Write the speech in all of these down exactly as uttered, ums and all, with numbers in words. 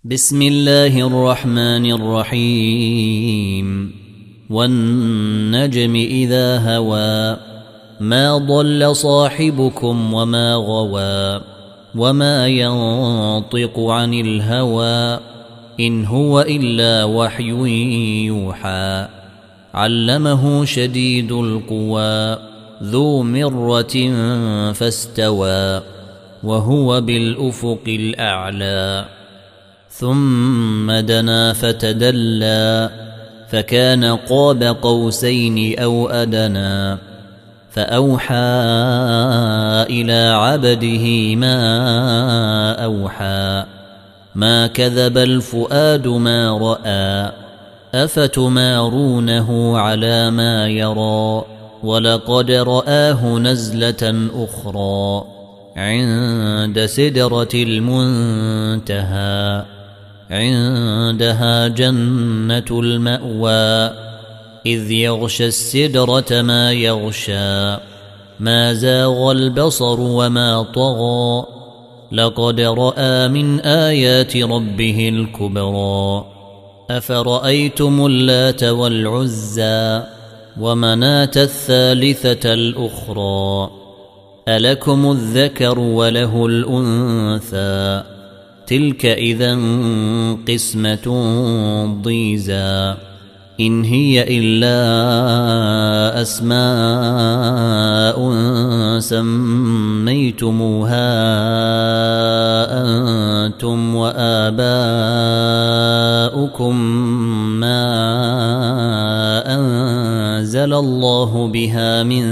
بسم الله الرحمن الرحيم والنجم إذا هوى ما ضل صاحبكم وما غوى وما ينطق عن الهوى إن هو إلا وحي يوحى علمه شديد القوى ذو مرة فاستوى وهو بالأفق الأعلى ثم دنا فتدلى فكان قاب قوسين أو أدنى فأوحى إلى عبده ما أوحى ما كذب الفؤاد ما رأى أفتمارونه على ما يرى ولقد رآه نزلة أخرى عند سدرة المنتهى عندها جنة المأوى إذ يغشى السدرة ما يغشى ما زاغ البصر وما طغى لقد رأى من آيات ربه الكبرى أفرأيتم اللات والعزى ومناة الثالثة الأخرى ألكم الذكر وله الأنثى تلك إذا قسمة ضيزى إن هي إلا أسماء سميتموها أنتم وآباؤكم ما أنزل الله بها من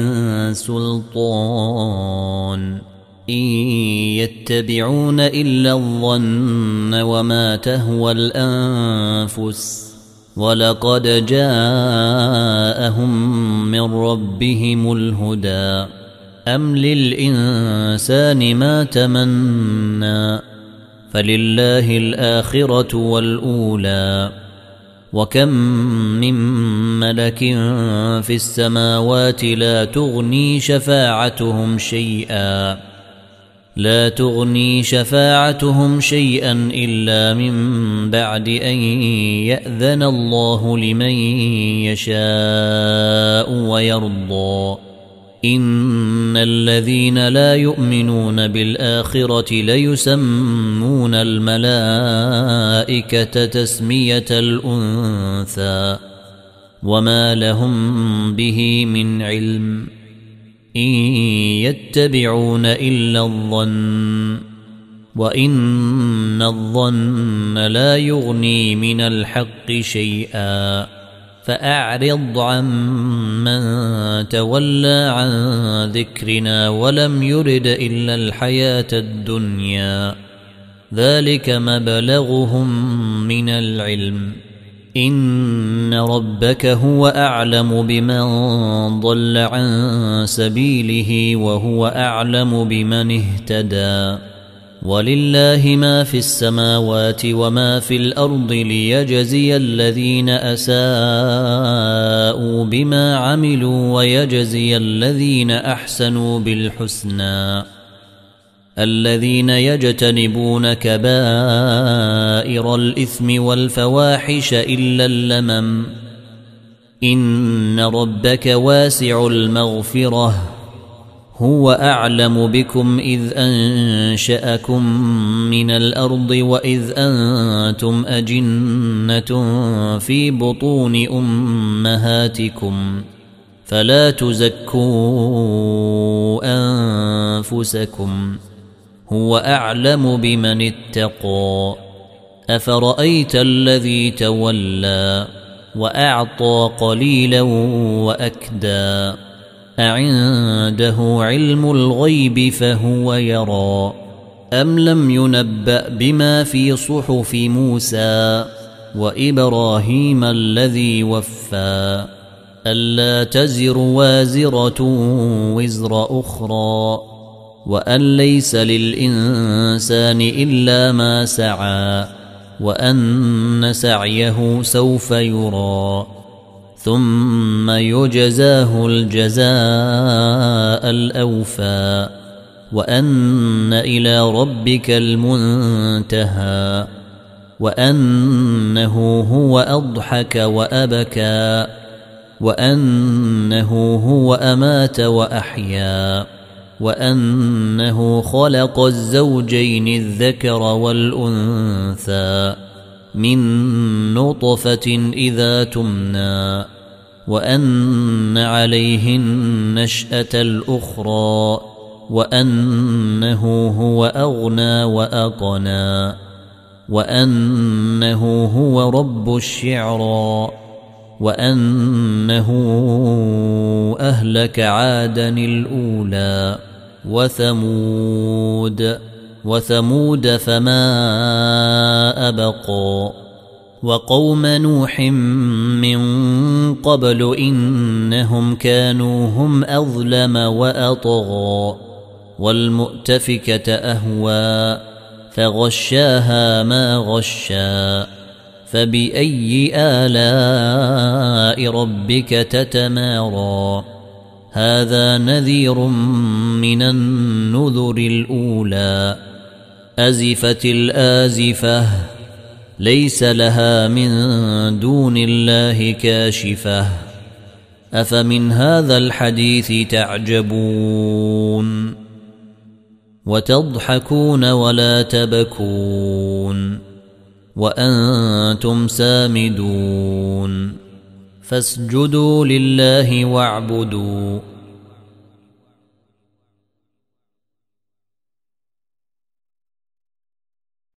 سلطان إن يتبعون إلا الظن وما تهوى الأنفس ولقد جاءهم من ربهم الهدى أم للإنسان ما تمنى فلله الآخرة والأولى وكم من ملك في السماوات لا تغني شفاعتهم شيئا لا تغني شفاعتهم شيئا إلا من بعد أن يأذن الله لمن يشاء ويرضى إن الذين لا يؤمنون بالآخرة ليسمون الملائكة تسمية الأنثى وما لهم به من علم إن يتبعون إلا الظن وإن الظن لا يغني من الحق شيئا فأعرض عمن تولى عن ذكرنا ولم يرد إلا الحياة الدنيا ذلك مبلغهم من العلم إن ربك هو أعلم بمن ضل عن سبيله وهو أعلم بمن اهتدى ولله ما في السماوات وما في الأرض ليجزي الذين أساءوا بما عملوا ويجزي الذين أحسنوا بالحسنى الذين يجتنبون كبائر الإثم والفواحش إلا اللمم إن ربك واسع المغفرة هو أعلم بكم إذ أنشأكم من الأرض وإذ أنتم أجنة في بطون أمهاتكم فلا تزكوا أنفسكم هو أعلم بمن اتقى أفرأيت الذي تولى وأعطى قليلا وأكدى أعنده علم الغيب فهو يرى أم لم ينبأ بما في صحف موسى وإبراهيم الذي وفى ألا تزر وازرة وزر أخرى وأن ليس للإنسان إلا ما سعى وأن سعيه سوف يرى ثم يجزاه الجزاء الأوفى وأن إلى ربك المنتهى وأنه هو أضحك وأبكى وأنه هو أمات وأحيا وأنه خلق الزوجين الذكر والأنثى من نطفة إذا تمنى وأن عليه النشأة الأخرى وأنه هو أغنى وأقنى وأنه هو رب الشعرى وأنه أهلك عادا الأولى وثمود وثمود فما أبقى وقوم نوح من قبل إنهم كانوا هم أظلم وأطغى والمؤتفكة أهوى فغشاها ما غشا فبأي آلاء ربك تتمارى هذا نذير من النذر الأولى أزفت الآزفة ليس لها من دون الله كاشفة أفمن هذا الحديث تعجبون وتضحكون ولا تبكون وأنتم سامدون فاسجدوا لله واعبدوا